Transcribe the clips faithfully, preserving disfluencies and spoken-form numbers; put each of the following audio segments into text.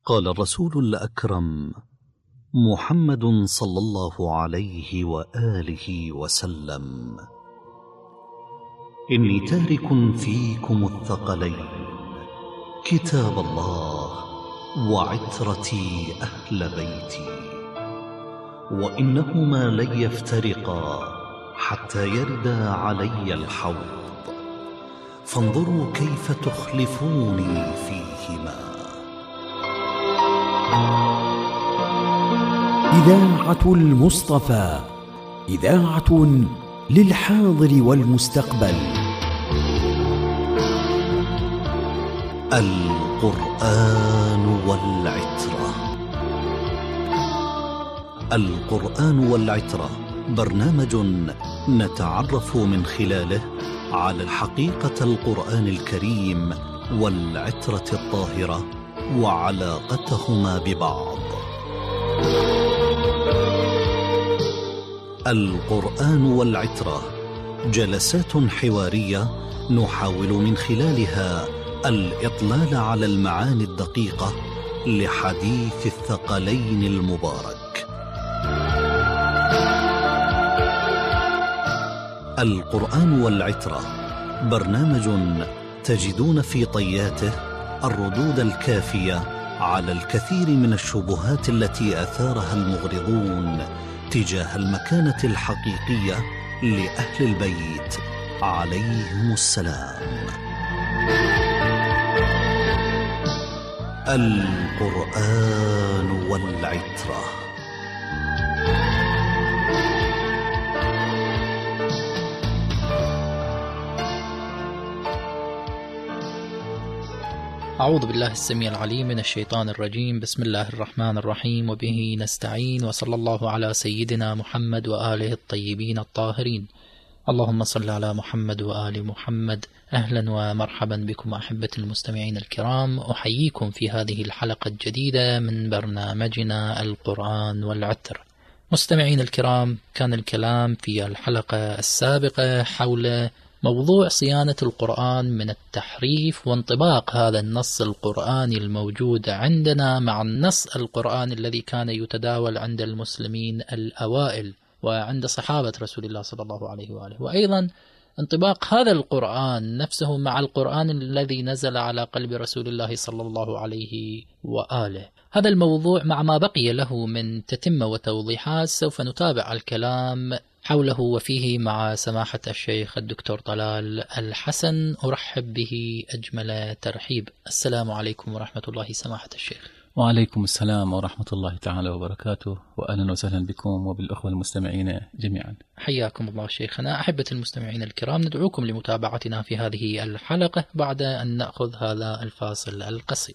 قال الرسول الأكرم محمد صلى الله عليه وآله وسلم: إني تارك فيكم الثقلين، كتاب الله وعترتي أهل بيتي، وإنهما لن يفترقا حتى يردا علي الحوض، فانظروا كيف تخلفوني فيهما. إذاعة المصطفى، إذاعة للحاضر والمستقبل. القرآن والعترة. القرآن والعترة برنامج نتعرف من خلاله على الحقيقة القرآن الكريم والعترة الطاهرة وعلاقتهما ببعض. القرآن والعترة جلسات حوارية نحاول من خلالها الإطلال على المعاني الدقيقة لحديث الثقلين المبارك. القرآن والعترة برنامج تجدون في طياته الردود الكافية على الكثير من الشبهات التي أثارها المغرضون تجاه المكانة الحقيقية لأهل البيت عليهم السلام. القرآن والعترة. أعوذ بالله السميع العليم من الشيطان الرجيم. بسم الله الرحمن الرحيم، وبه نستعين، وصلى الله على سيدنا محمد وآله الطيبين الطاهرين. اللهم صل على محمد وآل محمد. أهلا ومرحبا بكم أحبة المستمعين الكرام، أحييكم في هذه الحلقة الجديدة من برنامجنا القرآن والعتر. مستمعين الكرام، كان الكلام في الحلقة السابقة حول موضوع صيانة القرآن من التحريف وانطباق هذا النص القرآني الموجود عندنا مع النص القرآني الذي كان يتداول عند المسلمين الأوائل وعند صحابة رسول الله صلى الله عليه وآله، وأيضا انطباق هذا القرآن نفسه مع القرآن الذي نزل على قلب رسول الله صلى الله عليه وآله. هذا الموضوع مع ما بقي له من تتمة وتوضيحات سوف نتابع الكلام حوله وفيه مع سماحة الشيخ الدكتور طلال الحسن. أرحب به أجمل ترحيب. السلام عليكم ورحمة الله سماحة الشيخ. وعليكم السلام ورحمة الله تعالى وبركاته، وأهلا وسهلا بكم وبالأخوة المستمعين جميعا. حياكم الله شيخنا. أحبة المستمعين الكرام، ندعوكم لمتابعتنا في هذه الحلقة بعد أن نأخذ هذا الفاصل القصير.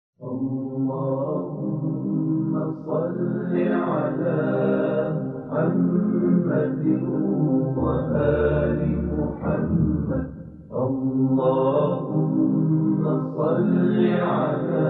اللهم صل على محمد وآل محمد. اللهم صل على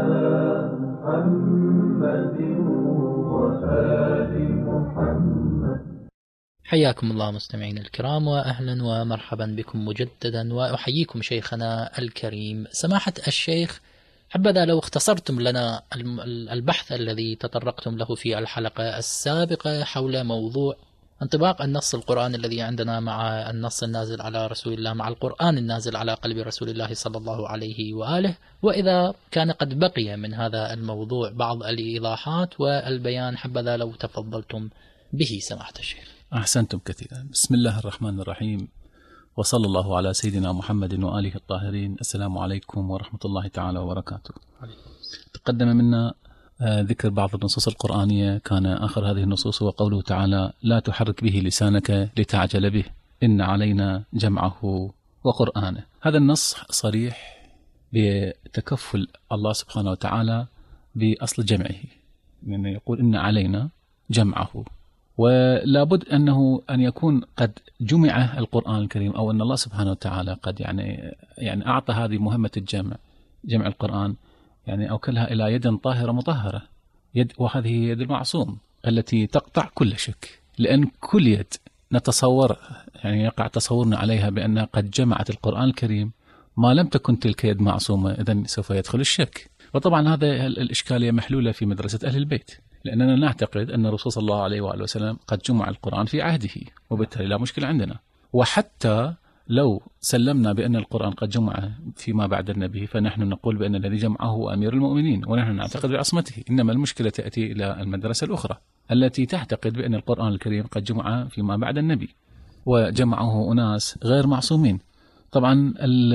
محمد وآل محمد. حياكم الله مستمعين الكرام، وأهلا ومرحبا بكم مجددا، وأحييكم شيخنا الكريم سماحة الشيخ. حبذا لو اختصرتم لنا البحث الذي تطرقتم له في الحلقة السابقة حول موضوع انطباق النص القرآن الذي عندنا مع النص النازل على رسول الله، مع القرآن النازل على قلب رسول الله صلى الله عليه وآله، وإذا كان قد بقي من هذا الموضوع بعض الإيضاحات والبيان حبذا لو تفضلتم به سماحة الشيخ. أحسنتم كثيرا. بسم الله الرحمن الرحيم، وصلى الله على سيدنا محمد وآله الطاهرين. السلام عليكم ورحمة الله تعالى وبركاته. تقدم منا ذكر بعض النصوص القرآنية، كان آخر هذه النصوص هو قوله تعالى: لا تحرك به لسانك لتعجل به إن علينا جمعه وقرآنه. هذا النص صريح بتكفل الله سبحانه وتعالى بأصل جمعه، يعني يقول إن علينا جمعه، ولا بد أنه أن يكون قد جمع القرآن الكريم، أو أن الله سبحانه وتعالى قد يعني يعني أعطى هذه مهمة الجمع، جمع القرآن، يعني أوكلها إلى يد طاهرة مطهرة، يد، وهذه يد المعصوم التي تقطع كل شك، لأن كل يد نتصور يعني يقع تصورنا عليها بأنها قد جمعت القرآن الكريم، ما لم تكن تلك يد معصومة إذن سوف يدخل الشك. فطبعا هذا الإشكالية محلولة في مدرسة أهل البيت، لأننا نعتقد أن الرسول صلى الله عليه وآله وسلم قد جمع القرآن في عهده، وبالتالي لا مشكلة عندنا. وحتى لو سلمنا بأن القرآن قد جمع فيما بعد النبي، فنحن نقول بأن الذي جمعه هو أمير المؤمنين، ونحن نعتقد بعصمته. إنما المشكلة تأتي إلى المدرسة الأخرى التي تعتقد بأن القرآن الكريم قد جمع فيما بعد النبي، وجمعه أناس غير معصومين. طبعا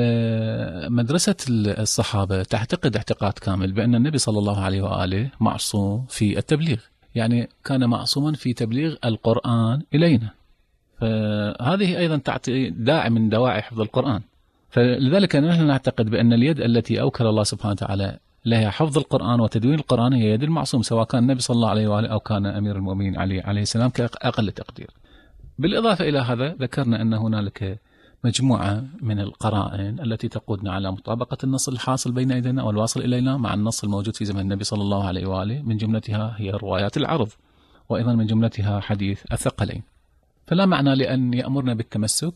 مدرسة الصحابة تعتقد اعتقاد كامل بأن النبي صلى الله عليه وآله معصوم في التبليغ، يعني كان معصوما في تبليغ القرآن إلينا، فهذه أيضا تعطي داعي من دواعي حفظ القرآن. فلذلك نحن نعتقد بأن اليد التي أوكل الله سبحانه وتعالى لها حفظ القرآن وتدوين القرآن هي يد المعصوم، سواء كان النبي صلى الله عليه وآله أو كان أمير المؤمنين علي عليه السلام كأقل تقدير. بالإضافة إلى هذا ذكرنا أن هنالك مجموعة من القرائن التي تقودنا على مطابقة النص الحاصل بين أيدينا والواصل إلينا مع النص الموجود في زمن النبي صلى الله عليه وآله، من جملتها هي روايات العرض، وأيضا من جملتها حديث الثقلين. فلا معنى لأن يأمرنا بالتمسك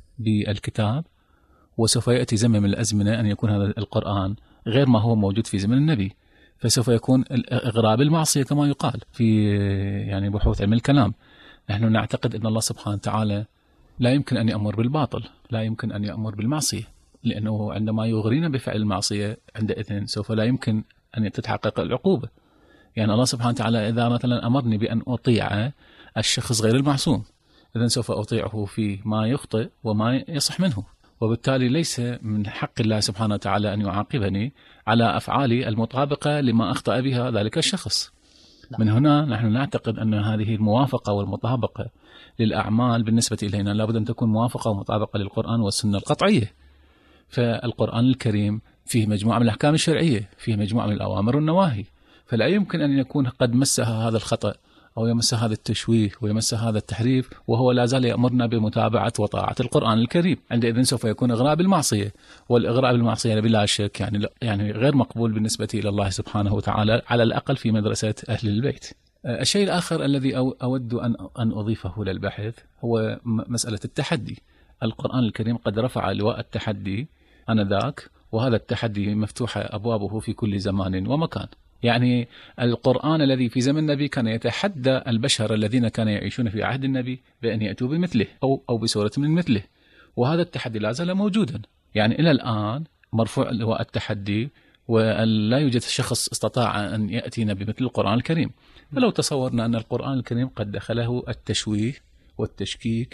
بالكتاب وسوف يأتي زمن من الأزمنة أن يكون هذا القرآن غير ما هو موجود في زمن النبي، فسوف يكون إغراب المعصية كما يقال في يعني بحوث علم الكلام. نحن نعتقد أن الله سبحانه وتعالى لا يمكن أن يأمر بالباطل، لا يمكن أن يأمر بالمعصية، لأنه عندما يغرينا بفعل المعصية عندئذ سوف لا يمكن أن تتحقق العقوبة. يعني الله سبحانه وتعالى إذا مثلا أمرني بأن أطيع الشخص غير المعصوم، إذن سوف أطيعه في ما يخطئ وما يصح منه، وبالتالي ليس من حق الله سبحانه وتعالى أن يعاقبني على أفعالي المطابقة لما أخطأ بها ذلك الشخص. من هنا نحن نعتقد أن هذه الموافقة والمطابقة للأعمال بالنسبة إلينا لابد أن تكون موافقة ومطابقة للقرآن والسنة القطعية. فالقرآن الكريم فيه مجموعة من الأحكام الشرعية، فيه مجموعة من الأوامر والنواهي، فلا يمكن أن يكون قد مسها هذا الخطأ أو يمس هذا التشويه ويمس هذا التحريف وهو لا زال يأمرنا بمتابعة وطاعة القرآن الكريم. عندئذ سوف يكون إغراء بالمعصية، والإغراء بالمعصية بلا شك يعني يعني غير مقبول بالنسبة إلى الله سبحانه وتعالى، على الأقل في مدرسة أهل البيت. الشيء الآخر الذي أود أن أن أضيفه للبحث هو مسألة التحدي. القرآن الكريم قد رفع لواء التحدي آنذاك، وهذا التحدي مفتوح أبوابه في كل زمان ومكان. يعني القرآن الذي في زمن النبي كان يتحدى البشر الذين كانوا يعيشون في عهد النبي بأن يأتوا بمثله أو أو بسورة من مثله، وهذا التحدي لا زال موجودا. يعني إلى الآن مرفوع لواء التحدي، ولا يوجد شخص استطاع أن يأتينا بمثل القرآن الكريم. فلو تصورنا أن القرآن الكريم قد دخله التشويه والتشكيك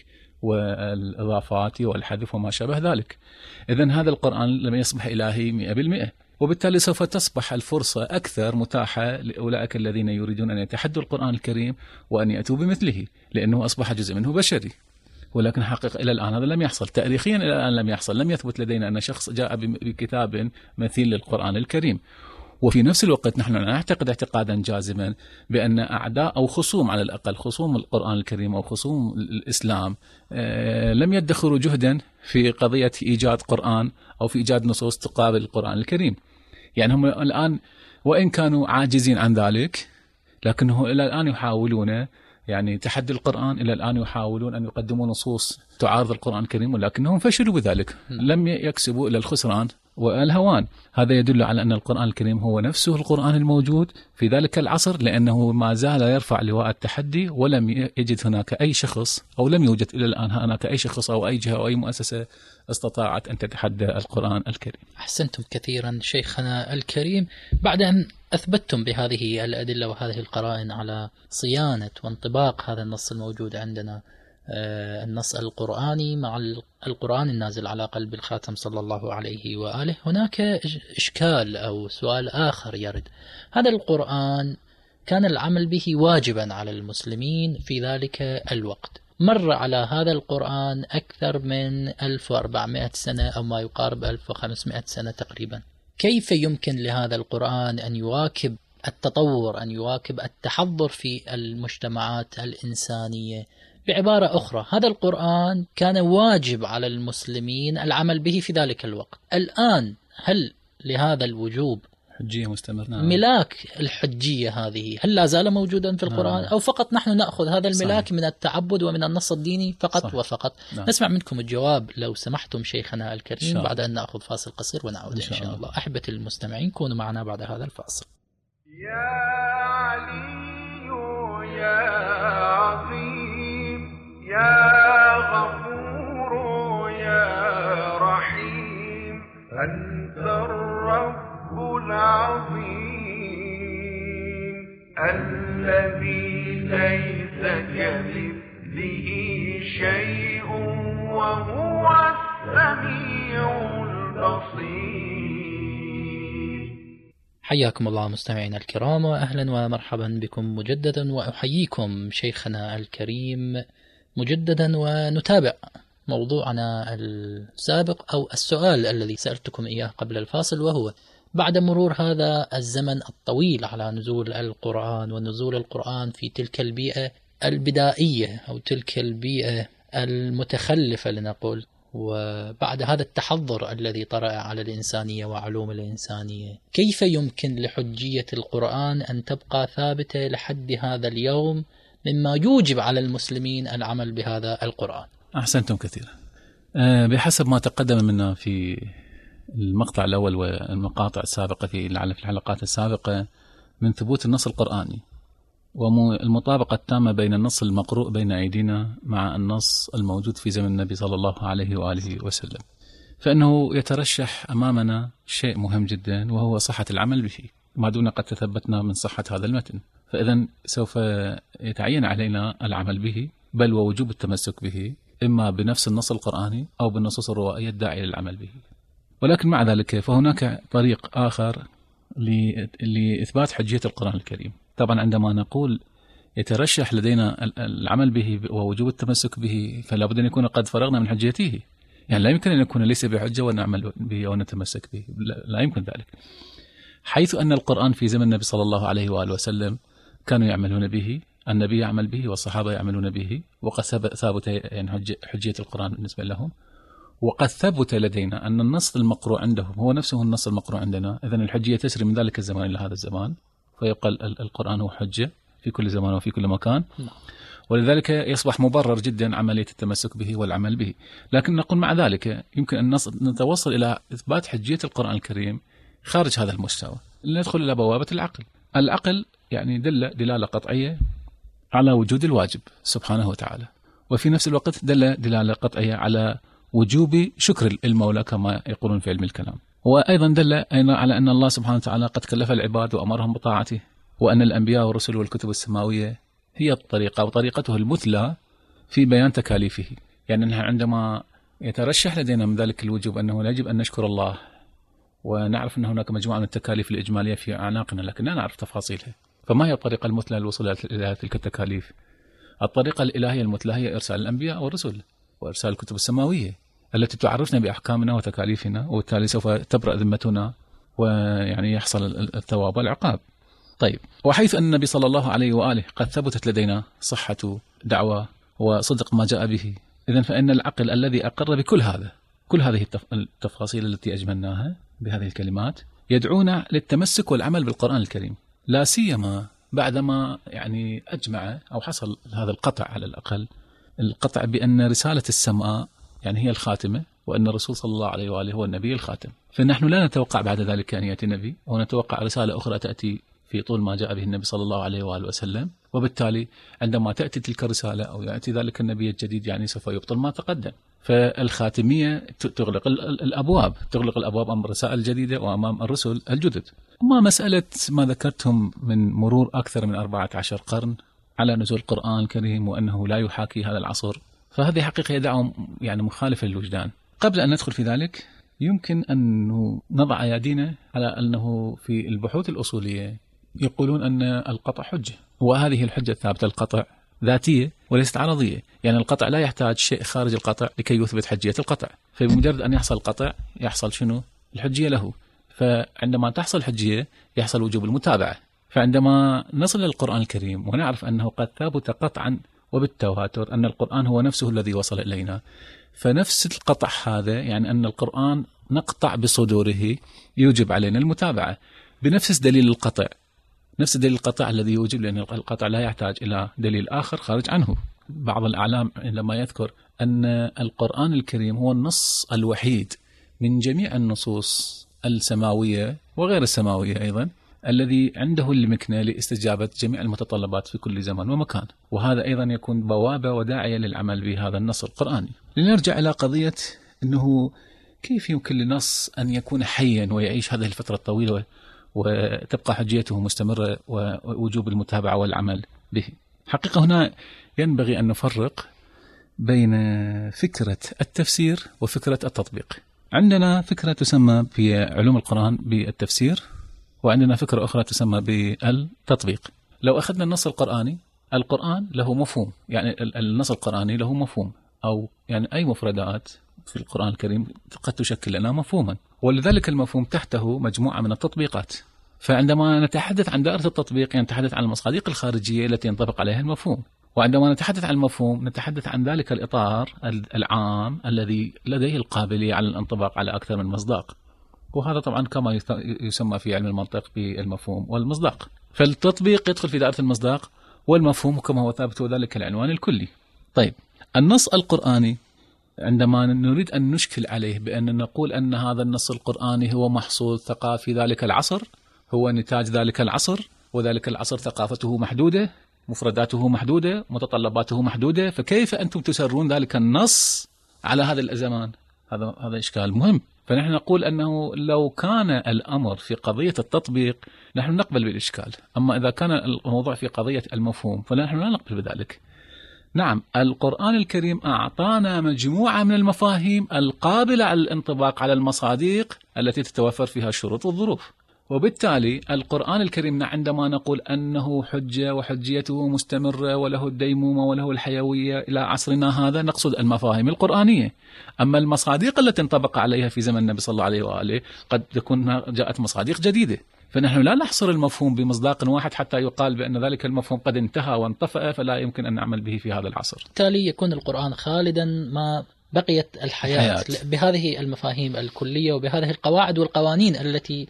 والإضافات والحذف وما شابه ذلك، إذن هذا القرآن لم يصبح إلهي مئة بالمئة، وبالتالي سوف تصبح الفرصة أكثر متاحة لأولئك الذين يريدون أن يتحدوا القرآن الكريم وأن يأتوا بمثله، لأنه أصبح جزء منه بشري. ولكن حقيقة إلى الآن هذا لم يحصل، تاريخيا إلى الآن لم يحصل، لم يثبت لدينا أن شخص جاء بكتاب مثيل للقرآن الكريم. وفي نفس الوقت نحن نعتقد اعتقادا جازما بأن أعداء أو خصوم، على الأقل خصوم القرآن الكريم أو خصوم الإسلام، لم يدخروا جهدا في قضية إيجاد قرآن أو في إيجاد نصوص تقابل القرآن الكريم. يعني هم الآن وإن كانوا عاجزين عن ذلك، لكنه إلى الآن يحاولون يعني تحدي القرآن، إلى الآن يحاولون أن يقدموا نصوص تعارض القرآن الكريم، ولكنهم فشلوا بذلك، لم يكسبوا إلى الخسران والهوان. هذا يدل على أن القرآن الكريم هو نفسه القرآن الموجود في ذلك العصر، لأنه ما زال يرفع لواء التحدي، ولم يجد هناك أي شخص أو لم يوجد إلى الآن هناك أي شخص أو أي جهة أو أي مؤسسة استطاعت أن تتحدى القرآن الكريم. أحسنتم كثيرا شيخنا الكريم. بعد أن أثبتتم بهذه الأدلة وهذه القرائن على صيانة وانطباق هذا النص الموجود عندنا، النص القرآني مع القرآن النازل على قلب الخاتم صلى الله عليه وآله، هناك إشكال أو سؤال آخر يرد. هذا القرآن كان العمل به واجبا على المسلمين في ذلك الوقت، مر على هذا القرآن أكثر من ألف وأربعمائة سنة أو ما يقارب ألف وخمسمائة سنة تقريبا. كيف يمكن لهذا القرآن أن يواكب التطور، أن يواكب التحضر في المجتمعات الإنسانية؟ بعبارة أخرى، هذا القرآن كان واجب على المسلمين العمل به في ذلك الوقت. الآن هل لهذا الوجوب حجية مستمرة. نعم. ملاك الحجية هذه هل لا زال موجودا في القرآن؟ نعم. أو فقط نحن نأخذ هذا الملاك صحيح. من التعبد ومن النص الديني فقط صحيح. وفقط. نعم. نسمع منكم الجواب لو سمحتم شيخنا الكريم بعد أن نأخذ فاصل قصير ونعود إن شاء, إن شاء الله. أحبتي المستمعين كونوا معنا بعد هذا الفاصل. يا علي يا عظيم يا غفور يا رحيم أنت الرب العظيم الذي ليس كمثله شيء وهو السميع البصير. حياكم الله مستمعينا الكرام وأهلا ومرحبا بكم مجددا، وأحييكم شيخنا الكريم مجددا، ونتابع موضوعنا السابق أو السؤال الذي سألتكم إياه قبل الفاصل، وهو بعد مرور هذا الزمن الطويل على نزول القرآن ونزول القرآن في تلك البيئة البدائية أو تلك البيئة المتخلفة لنقول، وبعد هذا التحضر الذي طرأ على الإنسانية وعلوم الإنسانية، كيف يمكن لحجية القرآن أن تبقى ثابتة لحد هذا اليوم مما يوجب على المسلمين العمل بهذا القرآن؟ أحسنتم كثيرا. بحسب ما تقدم منا في المقطع الأول والمقاطع السابقة في الحلقات السابقة من ثبوت النص القرآني والمطابقة التامة بين النص المقروء بين أيدينا مع النص الموجود في زمن النبي صلى الله عليه وآله وسلم، فإنه يترشح أمامنا شيء مهم جدا وهو صحة العمل به ما دون قد تثبتنا من صحة هذا المتن، فإذا سوف يتعين علينا العمل به بل ووجوب التمسك به إما بنفس النص القرآني أو بالنصوص الروائية الداعية للعمل به. ولكن مع ذلك فهناك طريق آخر لإثبات حجية القرآن الكريم. طبعا عندما نقول يترشح لدينا العمل به ووجوب التمسك به فلا بد أن يكون قد فرغنا من حجيته، يعني لا يمكن أن يكون ليس بحجة ونعمل به ونتمسك به، لا يمكن ذلك، حيث أن القرآن في زمن النبي صلى الله عليه وآله وسلم كانوا يعملون به، النبي يعمل به والصحابة يعملون به، وقد ثبت يعني حجية القرآن بالنسبة لهم، وقد ثبت لدينا أن النص المقروء عندهم هو نفسه النص المقروء عندنا. إذن الحجية تسري من ذلك الزمان إلى هذا الزمان، فيبقى القرآن هو حجة في كل زمان وفي كل مكان، ولذلك يصبح مبرر جدا عملية التمسك به والعمل به. لكن نقول مع ذلك يمكن أن نتوصل إلى إثبات حجية القرآن الكريم خارج هذا المستوى، ندخل إلى بوابة العقل. العقل يعني دل دلالة قطعية على وجود الواجب سبحانه وتعالى، وفي نفس الوقت دل دلالة قطعية على وجوب شكر المولى كما يقولون في علم الكلام، وأيضا دل على أن الله سبحانه وتعالى قد كلف العباد وأمرهم بطاعته، وأن الأنبياء والرسل والكتب السماوية هي الطريقة وطريقته المثلى في بيان تكاليفه. يعني أنها عندما يترشح لدينا من ذلك الوجوب أنه يجب أن نشكر الله، ونعرف أن هناك مجموعة من التكاليف الإجمالية في أعناقنا لكن لا نعرف تفاصيلها، فما هي الطريقة المثلى للوصول إلى تلك التكاليف؟ الطريقة الإلهية المثلى هي إرسال الأنبياء والرسل وإرسال الكتب السماوية التي تعرفنا بأحكامنا وتكاليفنا، وبالتالي سوف تبرأ ذمتنا ويعني يحصل الثواب والعقاب. طيب، وحيث أن النبي صلى الله عليه وآله قد ثبتت لدينا صحة دعوة وصدق ما جاء به، إذن فإن العقل الذي أقر بكل هذا كل هذه التفاصيل التي أجملناها بهذه الكلمات يدعونا للتمسك والعمل بالقرآن الكريم، لا سيما بعدما يعني أجمع أو حصل هذا القطع، على الأقل القطع بأن رسالة السماء يعني هي الخاتمة، وأن الرسول صلى الله عليه وآله هو النبي الخاتم. فنحن لا نتوقع بعد ذلك أن يأتي نبي، أو نتوقع رسالة أخرى تأتي في طول ما جاء به النبي صلى الله عليه وآله وسلم، وبالتالي عندما تأتي تلك الرسالة أو يأتي ذلك النبي الجديد يعني سوف يبطل ما تقدم. فالخاتمية تغلق الأبواب تغلق الأبواب أمام الرسائل الجديدة وأمام الرسل الجدد. أما مسألة ما ذكرتهم من مرور أكثر من أربعة عشر قرن على نزول القرآن الكريم وأنه لا يحاكي هذا العصر، فهذه حقيقة يدعو يعني مخالفة للوجدان. قبل أن ندخل في ذلك يمكن أن نضع أيدينا على أنه في البحوث الأصولية يقولون أن القطع حجة، وهذه الحجة الثابتة القطع ذاتية وليست عرضية، يعني القطع لا يحتاج شيء خارج القطع لكي يثبت حجية القطع، فبمجرد أن يحصل القطع يحصل شنو؟ الحجية له. فعندما تحصل حجية يحصل وجوب المتابعة. فعندما نصل للقرآن الكريم ونعرف أنه قد ثبت قطعا وبالتواتر أن القرآن هو نفسه الذي وصل إلينا، فنفس القطع هذا يعني أن القرآن نقطع بصدوره يوجب علينا المتابعة. بنفس دليل القطع، نفس دليل القطع الذي يوجب، لأن القطع لا يحتاج إلى دليل آخر خارج عنه. بعض الأعلام لما يذكر أن القرآن الكريم هو النص الوحيد من جميع النصوص السماوية وغير السماوية أيضا الذي عنده المكنة لاستجابة جميع المتطلبات في كل زمان ومكان، وهذا أيضا يكون بوابة وداعية للعمل بهذا النص القرآني. لنرجع إلى قضية أنه كيف يمكن لنص أن يكون حيا ويعيش هذه الفترة الطويلة وتبقى حجيته مستمرة ووجوب المتابعة والعمل به. حقيقة هنا ينبغي أن نفرق بين فكرة التفسير وفكرة التطبيق. عندنا فكرة تسمى في علوم القرآن بالتفسير، وعندنا فكرة أخرى تسمى بالتطبيق. لو أخذنا النص القرآني، القرآن له مفهوم، يعني النص القرآني له مفهوم، أو يعني أي مفردات في القرآن الكريم قد تشكل لنا مفهوما، ولذلك المفهوم تحته مجموعة من التطبيقات. فعندما نتحدث عن دائرة التطبيق يعني نتحدث عن المصادق الخارجية التي ينطبق عليها المفهوم، وعندما نتحدث عن المفهوم نتحدث عن ذلك الإطار العام الذي لديه القابلية على الانطباق على أكثر من مصداق، وهذا طبعا كما يسمى في علم المنطق بالمفهوم والمصداق. فالتطبيق يدخل في دائرة المصداق، والمفهوم كما هو ثابت ذلك العنوان الكلي. طيب، النص القرآني عندما نريد أن نشكل عليه بأن نقول أن هذا النص القرآني هو محصول ثقافي ذلك العصر، هو نتاج ذلك العصر، وذلك العصر ثقافته محدودة، مفرداته محدودة، متطلباته محدودة، فكيف أنتم تسرون ذلك النص على هذا الزمان؟ هذا هذا إشكال مهم. فنحن نقول أنه لو كان الأمر في قضية التطبيق نحن نقبل بالإشكال، أما إذا كان الموضوع في قضية المفهوم فنحن لا نقبل بذلك. نعم، القرآن الكريم أعطانا مجموعة من المفاهيم القابلة على الانطباق على المصادق التي تتوفر فيها الشروط والظروف، وبالتالي القرآن الكريم عندما نقول أنه حجة وحجيته مستمرة وله الديمومة وله الحيوية إلى عصرنا هذا، نقصد المفاهيم القرآنية. أما المصادق التي انطبق عليها في زمن النبي صلى الله عليه وآله قد تكون جاءت مصادق جديدة، فنحن لا نحصر المفهوم بمصداق واحد حتى يقال بأن ذلك المفهوم قد انتهى وانطفأ فلا يمكن أن نعمل به في هذا العصر. بالتالي يكون القرآن خالدا ما بقيت الحياة حياة. بهذه المفاهيم الكلية وبهذه القواعد والقوانين التي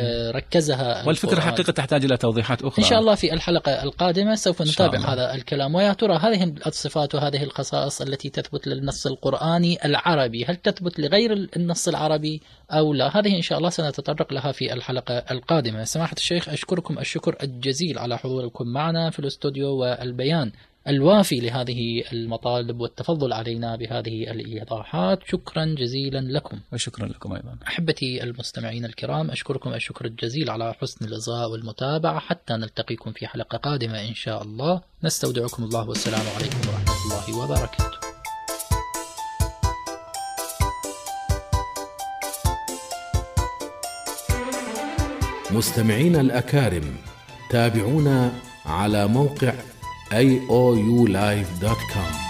ركزها والفكرة القرآن. حقيقة تحتاج إلى توضيحات أخرى. إن شاء الله في الحلقة القادمة سوف نتابع هذا الكلام، ويا ترى هذه الصفات وهذه الخصائص التي تثبت للنص القرآني العربي هل تثبت لغير النص العربي أو لا؟ هذه إن شاء الله سنتطرق لها في الحلقة القادمة. سماحة الشيخ، أشكركم الشكر الجزيل على حضوركم معنا في الاستوديو والبيان الوافي لهذه المطالب والتفضل علينا بهذه الإيضاحات. شكرا جزيلا لكم. وشكرا لكم أيضا. أحبتي المستمعين الكرام، أشكركم الشكر الجزيل على حسن الإصغاء والمتابعة، حتى نلتقيكم في حلقة قادمة إن شاء الله. نستودعكم الله والسلام عليكم ورحمة الله وبركاته. مستمعين الأكارم، تابعونا على موقع إيه أو يو لايف دوت كوم.